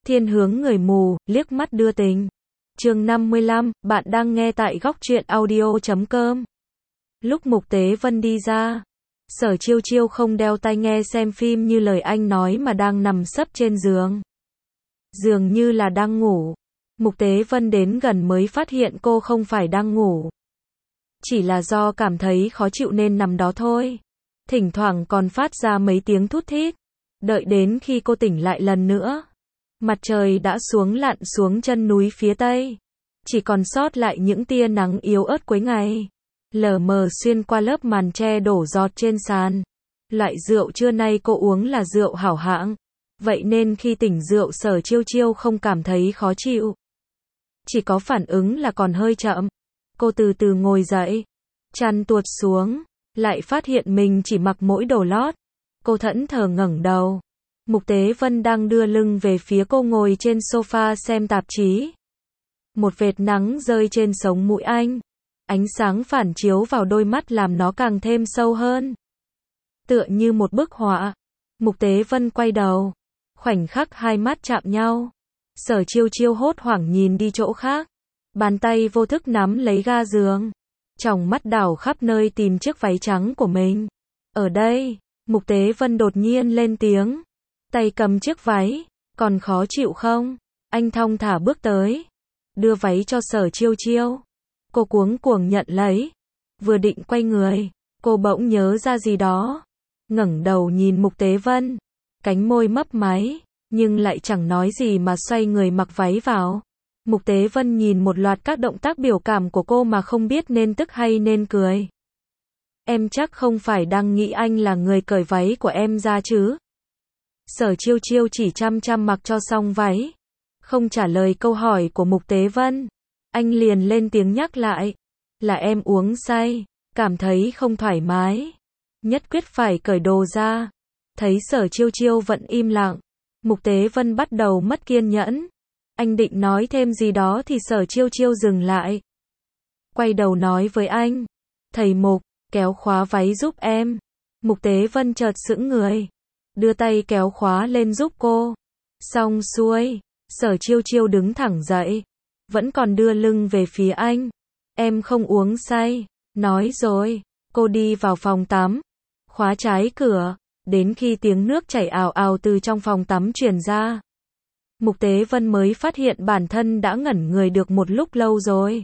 Thiên hướng người mù, liếc mắt đưa tình. Chương 55, bạn đang nghe tại góc truyện audio.com. Lúc Mục Tế Vân đi ra, Sở Chiêu Chiêu không đeo tai nghe xem phim như lời anh nói mà đang nằm sấp trên giường. Dường như là đang ngủ. Mục Tế Vân đến gần mới phát hiện cô không phải đang ngủ. Chỉ là do cảm thấy khó chịu nên nằm đó thôi. Thỉnh thoảng còn phát ra mấy tiếng thút thít. Đợi đến khi cô tỉnh lại lần nữa, mặt trời đã xuống lặn xuống chân núi phía tây. Chỉ còn sót lại những tia nắng yếu ớt cuối ngày. Lờ mờ xuyên qua lớp màn tre đổ giọt trên sàn. Loại rượu trưa nay cô uống là rượu hảo hạng. Vậy nên khi tỉnh rượu Sở Chiêu Chiêu không cảm thấy khó chịu. Chỉ có phản ứng là còn hơi chậm. Cô từ từ ngồi dậy. Chăn tuột xuống. Lại phát hiện mình chỉ mặc mỗi đồ lót. Cô thẫn thờ ngẩng đầu. Mục Tế Vân đang đưa lưng về phía cô ngồi trên sofa xem tạp chí. Một vệt nắng rơi trên sống mũi anh. Ánh sáng phản chiếu vào đôi mắt làm nó càng thêm sâu hơn. Tựa như một bức họa. Mục Tế Vân quay đầu. Khoảnh khắc hai mắt chạm nhau. Sở Chiêu Chiêu hốt hoảng nhìn đi chỗ khác. Bàn tay vô thức nắm lấy ga giường. Tròng mắt đảo khắp nơi tìm chiếc váy trắng của mình. Ở đây, Mục Tế Vân đột nhiên lên tiếng. Tay cầm chiếc váy, còn khó chịu không? Anh thong thả bước tới. Đưa váy cho Sở Chiêu Chiêu. Cô cuống cuồng nhận lấy. Vừa định quay người, cô bỗng nhớ ra gì đó. Ngẩng đầu nhìn Mục Tế Vân. Cánh môi mấp máy, nhưng lại chẳng nói gì mà xoay người mặc váy vào. Mục Tế Vân nhìn một loạt các động tác biểu cảm của cô mà không biết nên tức hay nên cười. Em chắc không phải đang nghĩ anh là người cởi váy của em ra chứ? Sở Chiêu Chiêu chỉ chăm chăm mặc cho xong váy. Không trả lời câu hỏi của Mục Tế Vân. Anh liền lên tiếng nhắc lại. Là em uống say, cảm thấy không thoải mái. Nhất quyết phải cởi đồ ra. Thấy Sở Chiêu Chiêu vẫn im lặng. Mục Tế Vân bắt đầu mất kiên nhẫn. Anh định nói thêm gì đó thì Sở Chiêu Chiêu dừng lại. Quay đầu nói với anh. Thầy Mục, kéo khóa váy giúp em. Mục Tế Vân chợt sững người. Đưa tay kéo khóa lên giúp cô. Xong xuôi, Sở Chiêu Chiêu đứng thẳng dậy. Vẫn còn đưa lưng về phía anh. Em không uống say. Nói rồi, cô đi vào phòng tắm. Khóa trái cửa. Đến khi tiếng nước chảy ào ào từ trong phòng tắm truyền ra. Mục Tế Vân mới phát hiện bản thân đã ngẩn người được một lúc lâu rồi.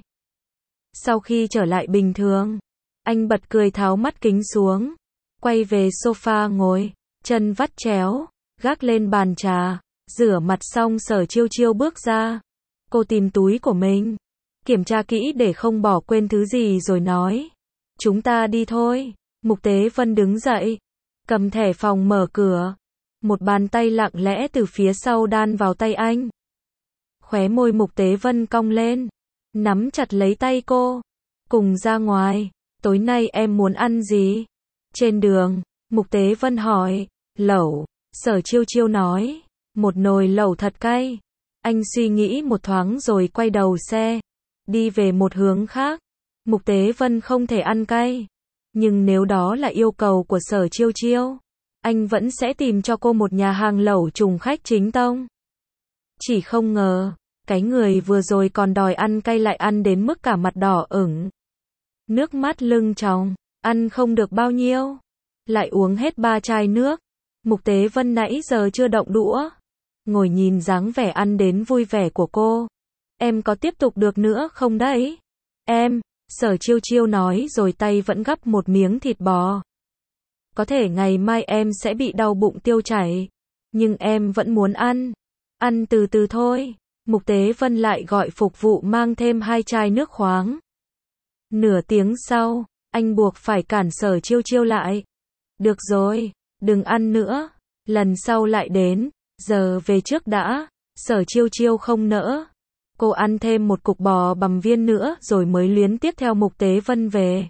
Sau khi trở lại bình thường, anh bật cười tháo mắt kính xuống. Quay về sofa ngồi, chân vắt chéo, gác lên bàn trà. Rửa mặt xong Sở Chiêu Chiêu bước ra. Cô tìm túi của mình. Kiểm tra kỹ để không bỏ quên thứ gì rồi nói. Chúng ta đi thôi. Mục Tế Vân đứng dậy. Cầm thẻ phòng mở cửa. Một bàn tay lặng lẽ từ phía sau đan vào tay anh. Khóe môi Mục Tế Vân cong lên. Nắm chặt lấy tay cô. Cùng ra ngoài. Tối nay em muốn ăn gì? Trên đường, Mục Tế Vân hỏi. Lẩu. Sở Chiêu Chiêu nói. Một nồi lẩu thật cay. Anh suy nghĩ một thoáng rồi quay đầu xe. Đi về một hướng khác. Mục Tế Vân không thể ăn cay. Nhưng nếu đó là yêu cầu của Sở Chiêu Chiêu, anh vẫn sẽ tìm cho cô một nhà hàng lẩu trùng khách chính tông. Chỉ không ngờ, cái người vừa rồi còn đòi ăn cay lại ăn đến mức cả mặt đỏ ửng. Nước mắt lưng tròng, ăn không được bao nhiêu. Lại uống hết 3 chai nước. Mục Tế Vân nãy giờ chưa động đũa. Ngồi nhìn dáng vẻ ăn đến vui vẻ của cô. Em có tiếp tục được nữa không đấy? Em, Sở Chiêu Chiêu nói rồi tay vẫn gắp một miếng thịt bò. Có thể ngày mai em sẽ bị đau bụng tiêu chảy. Nhưng em vẫn muốn ăn. Ăn từ từ thôi. Mục Tế Vân lại gọi phục vụ mang thêm 2 chai nước khoáng. Nửa tiếng sau, anh buộc phải cản Sở Chiêu Chiêu lại. Được rồi, đừng ăn nữa. Lần sau lại đến. Giờ về trước đã. Sở Chiêu Chiêu không nỡ. Cô ăn thêm một cục bò bằm viên nữa rồi mới luyến tiếc theo Mục Tế Vân về.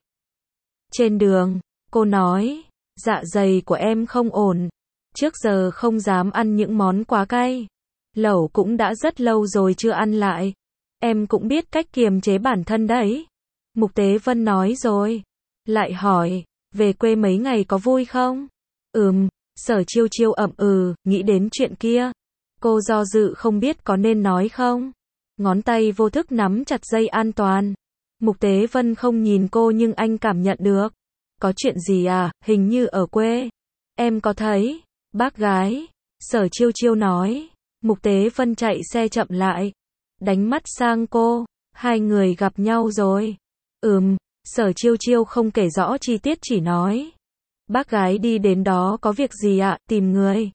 Trên đường, cô nói. Dạ dày của em không ổn. Trước giờ không dám ăn những món quá cay. Lẩu cũng đã rất lâu rồi chưa ăn lại. Em cũng biết cách kiềm chế bản thân đấy. Mục Tế Vân nói rồi. Lại hỏi. Về quê mấy ngày có vui không? Sở Chiêu Chiêu ậm nghĩ đến chuyện kia. Cô do dự không biết có nên nói không. Ngón tay vô thức nắm chặt dây an toàn. Mục Tế Vân không nhìn cô nhưng anh cảm nhận được. Có chuyện gì à, hình như ở quê. Em có thấy. Bác gái. Sở Chiêu Chiêu nói. Mục Tế Vân chạy xe chậm lại. Đánh mắt sang cô. Hai người gặp nhau rồi. Sở Chiêu Chiêu không kể rõ chi tiết chỉ nói. Bác gái đi đến đó có việc gì ạ, tìm người.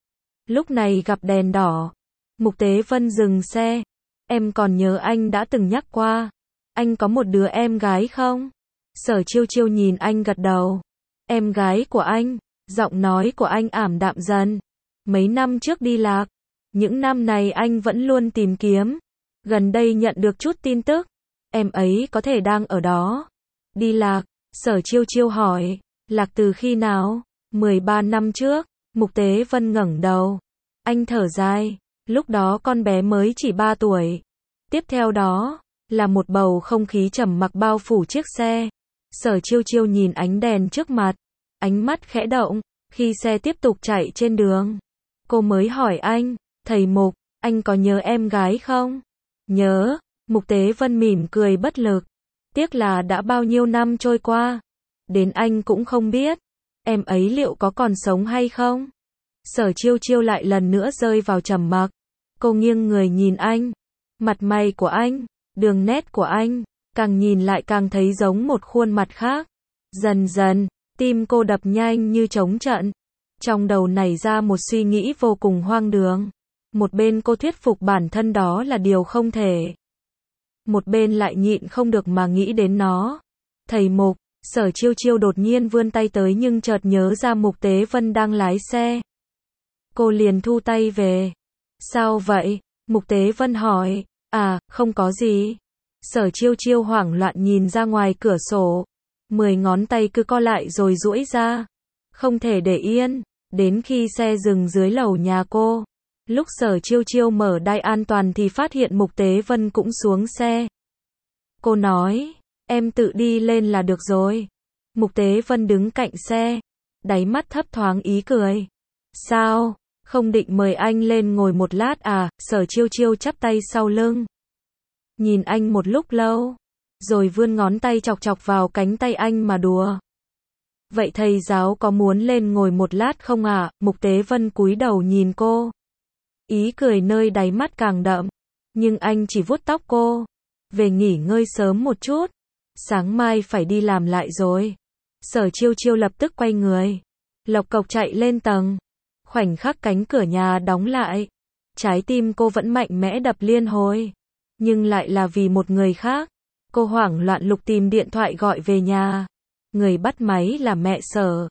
Lúc này gặp đèn đỏ. Mục Tế Vân dừng xe. Em còn nhớ anh đã từng nhắc qua. Anh có một đứa em gái không? Sở Chiêu Chiêu nhìn anh gật đầu. Em gái của anh. Giọng nói của anh ảm đạm dần. Mấy năm trước đi lạc. Những năm này anh vẫn luôn tìm kiếm. Gần đây nhận được chút tin tức. Em ấy có thể đang ở đó. Đi lạc. Sở Chiêu Chiêu hỏi. Lạc từ khi nào? 13 năm trước. Mục Tế Vân ngẩng đầu. Anh thở dài. Lúc đó con bé mới chỉ 3 tuổi. Tiếp theo đó là một bầu không khí trầm mặc bao phủ chiếc xe. Sở Chiêu Chiêu nhìn ánh đèn trước mặt. Ánh mắt khẽ động. Khi xe tiếp tục chạy trên đường, cô mới hỏi anh. Thầy Mục, anh có nhớ em gái không? Nhớ. Mục Tế Vân mỉm cười bất lực. Tiếc là đã bao nhiêu năm trôi qua. Đến anh cũng không biết. Em ấy liệu có còn sống hay không? Sở Chiêu Chiêu lại lần nữa rơi vào trầm mặc. Cô nghiêng người nhìn anh. Mặt mày của anh, đường nét của anh, càng nhìn lại càng thấy giống một khuôn mặt khác. Dần dần, tim cô đập nhanh như trống trận. Trong đầu nảy ra một suy nghĩ vô cùng hoang đường. Một bên cô thuyết phục bản thân đó là điều không thể. Một bên lại nhịn không được mà nghĩ đến nó. Thầy Mục. Sở Chiêu Chiêu đột nhiên vươn tay tới nhưng chợt nhớ ra Mục Tế Vân đang lái xe. Cô liền thu tay về. Sao vậy? Mục Tế Vân hỏi. À, không có gì. Sở Chiêu Chiêu hoảng loạn nhìn ra ngoài cửa sổ. 10 ngón tay cứ co lại rồi duỗi ra. Không thể để yên. Đến khi xe dừng dưới lầu nhà cô. Lúc Sở Chiêu Chiêu mở đai an toàn thì phát hiện Mục Tế Vân cũng xuống xe. Cô nói. Em tự đi lên là được rồi. Mục Tế Vân đứng cạnh xe. Đáy mắt thấp thoáng ý cười. Sao? Không định mời anh lên ngồi một lát à? Sở Chiêu Chiêu chắp tay sau lưng. Nhìn anh một lúc lâu. Rồi vươn ngón tay chọc chọc vào cánh tay anh mà đùa. Vậy thầy giáo có muốn lên ngồi một lát không ạ? Mục Tế Vân cúi đầu nhìn cô. Ý cười nơi đáy mắt càng đậm. Nhưng anh chỉ vuốt tóc cô. Về nghỉ ngơi sớm một chút. Sáng mai phải đi làm lại rồi. Sở Chiêu Chiêu lập tức quay người. Lộc cộc chạy lên tầng. Khoảnh khắc cánh cửa nhà đóng lại. Trái tim cô vẫn mạnh mẽ đập liên hồi. Nhưng lại là vì một người khác. Cô hoảng loạn lục tìm điện thoại gọi về nhà. Người bắt máy là mẹ Sở.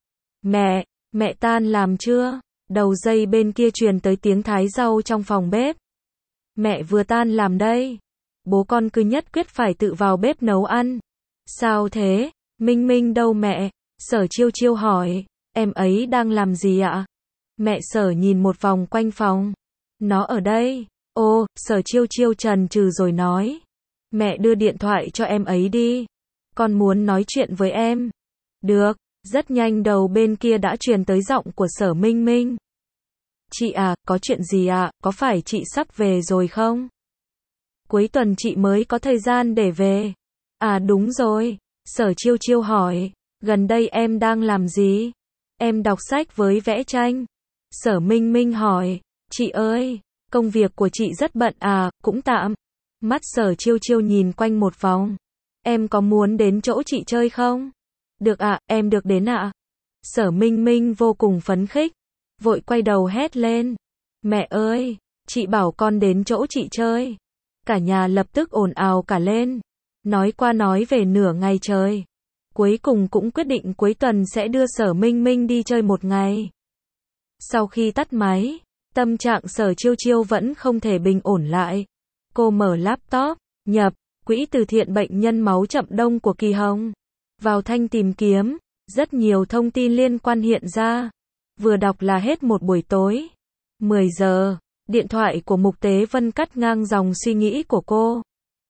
Mẹ tan làm chưa? Đầu dây bên kia truyền tới tiếng thái rau trong phòng bếp. Mẹ vừa tan làm đây. Bố con cứ nhất quyết phải tự vào bếp nấu ăn. Sao thế? Minh Minh đâu mẹ? Sở Chiêu Chiêu hỏi. Em ấy đang làm gì ạ? Mẹ Sở nhìn một vòng quanh phòng. Nó ở đây. Ô, Sở Chiêu Chiêu chần chừ rồi nói. Mẹ đưa điện thoại cho em ấy đi. Con muốn nói chuyện với em. Được. Rất nhanh đầu bên kia đã truyền tới giọng của Sở Minh Minh. Chị à, có chuyện gì ạ? Có phải chị sắp về rồi không? Cuối tuần chị mới có thời gian để về. À đúng rồi. Sở Chiêu Chiêu hỏi. Gần đây em đang làm gì? Em đọc sách với vẽ tranh. Sở Minh Minh hỏi. Chị ơi, công việc của chị rất bận à, cũng tạm. Mắt Sở Chiêu Chiêu nhìn quanh một vòng. Em có muốn đến chỗ chị chơi không? Được ạ, em được đến ạ. Sở Minh Minh vô cùng phấn khích. Vội quay đầu hét lên. Mẹ ơi, chị bảo con đến chỗ chị chơi. Cả nhà lập tức ồn ào cả lên. Nói qua nói về nửa ngày trời. Cuối cùng cũng quyết định cuối tuần sẽ đưa Sở Minh Minh đi chơi một ngày. Sau khi tắt máy, tâm trạng Sở Chiêu Chiêu vẫn không thể bình ổn lại. Cô mở laptop, nhập quỹ từ thiện bệnh nhân máu chậm đông của Kỳ Hồng. Vào thanh tìm kiếm, rất nhiều thông tin liên quan hiện ra. Vừa đọc là hết một buổi tối. 10 giờ, điện thoại của Mục Tế Vân cắt ngang dòng suy nghĩ của cô.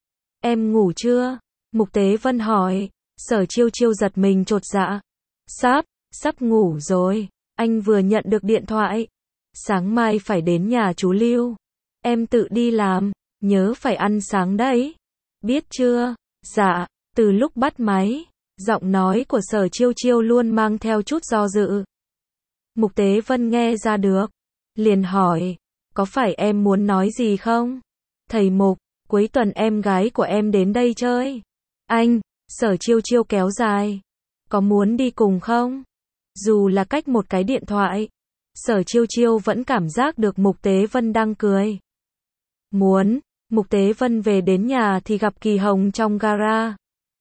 Em ngủ chưa? Mục Tế Vân hỏi. Sở Chiêu Chiêu giật mình chột dạ. Sắp ngủ rồi. Anh vừa nhận được điện thoại. Sáng mai phải đến nhà chú Lưu. Em tự đi làm, nhớ phải ăn sáng đấy. Biết chưa? Dạ, từ lúc bắt máy, giọng nói của Sở Chiêu Chiêu luôn mang theo chút do dự. Mục Tế Vân nghe ra được, liền hỏi, có phải em muốn nói gì không? Thầy Mục, cuối tuần em gái của em đến đây chơi. Anh, Sở Chiêu Chiêu kéo dài, có muốn đi cùng không? Dù là cách một cái điện thoại, Sở Chiêu Chiêu vẫn cảm giác được Mục Tế Vân đang cười. Muốn. Mục Tế Vân về đến nhà thì gặp Kỳ Hồng trong gara.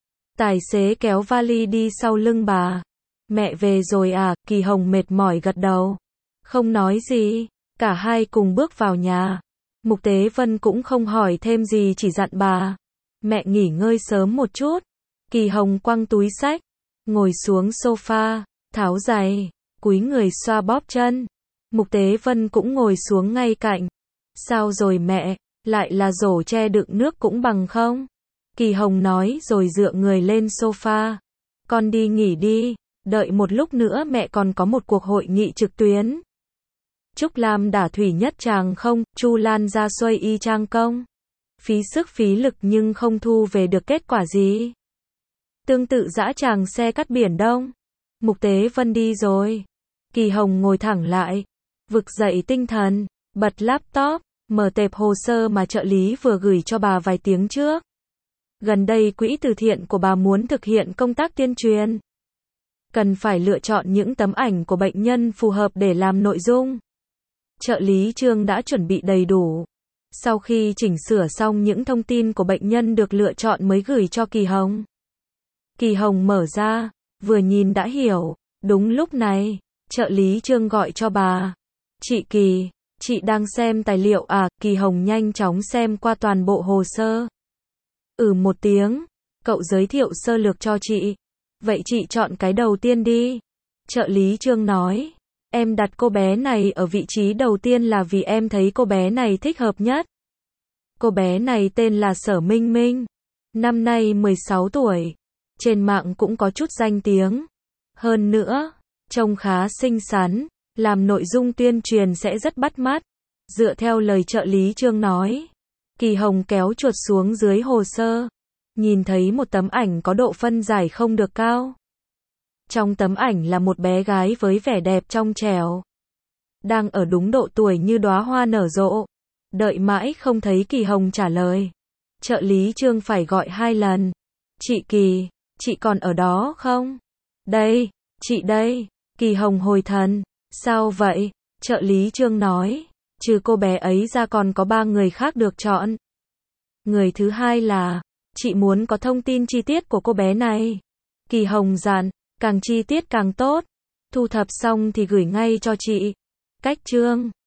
Tài xế kéo vali đi sau lưng bà. Mẹ về rồi à? Kỳ Hồng mệt mỏi gật đầu. Không nói gì. Cả hai cùng bước vào nhà. Mục Tế Vân cũng không hỏi thêm gì, chỉ dặn bà. Mẹ nghỉ ngơi sớm một chút. Kỳ Hồng quăng túi xách, ngồi xuống sofa, tháo giày, cúi người xoa bóp chân. Mục Tế Vân cũng ngồi xuống ngay cạnh. Sao rồi mẹ? Lại là rổ tre đựng nước cũng bằng không? Kỳ Hồng nói rồi dựa người lên sofa. Con đi nghỉ đi, đợi một lúc nữa mẹ còn có một cuộc hội nghị trực tuyến. Trúc Lam đả thủy nhất chàng không, Chu Lan ra xuôi y chang công. Phí sức phí lực nhưng không thu về được kết quả gì. Tương tự dã tràng xe cắt biển Đông. Mục Tế Vân đi rồi. Kỳ Hồng ngồi thẳng lại, vực dậy tinh thần, bật laptop, mở tệp hồ sơ mà trợ lý vừa gửi cho bà vài tiếng trước. Gần đây quỹ từ thiện của bà muốn thực hiện công tác tuyên truyền. Cần phải lựa chọn những tấm ảnh của bệnh nhân phù hợp để làm nội dung. Trợ lý Trương đã chuẩn bị đầy đủ. Sau khi chỉnh sửa xong những thông tin của bệnh nhân được lựa chọn mới gửi cho Kỳ Hồng. Kỳ Hồng mở ra, vừa nhìn đã hiểu. Đúng lúc này, trợ lý Trương gọi cho bà. Chị Kỳ, chị đang xem tài liệu à? Kỳ Hồng nhanh chóng xem qua toàn bộ hồ sơ. Một tiếng, cậu giới thiệu sơ lược cho chị. Vậy chị chọn cái đầu tiên đi. Trợ lý Trương nói, em đặt cô bé này ở vị trí đầu tiên là vì em thấy cô bé này thích hợp nhất. Cô bé này tên là Sở Minh Minh. Năm nay 16 tuổi. Trên mạng cũng có chút danh tiếng. Hơn nữa, trông khá xinh xắn, làm nội dung tuyên truyền sẽ rất bắt mắt. Dựa theo lời trợ lý Trương nói, Kỳ Hồng kéo chuột xuống dưới hồ sơ, nhìn thấy một tấm ảnh có độ phân giải không được cao. Trong tấm ảnh là một bé gái với vẻ đẹp trong trẻo, đang ở đúng độ tuổi như đóa hoa nở rộ. Đợi mãi không thấy Kỳ Hồng trả lời. Trợ lý Trương phải gọi 2 lần. Chị Kỳ, chị còn ở đó không? Đây, chị đây. Kỳ Hồng hồi thần. Sao vậy? Trợ lý Trương nói, trừ cô bé ấy ra còn có 3 người khác được chọn. Người thứ hai là, chị muốn có thông tin chi tiết của cô bé này. Kỳ Hồng dặn, càng chi tiết càng tốt. Thu thập xong thì gửi ngay cho chị. Cách Trương.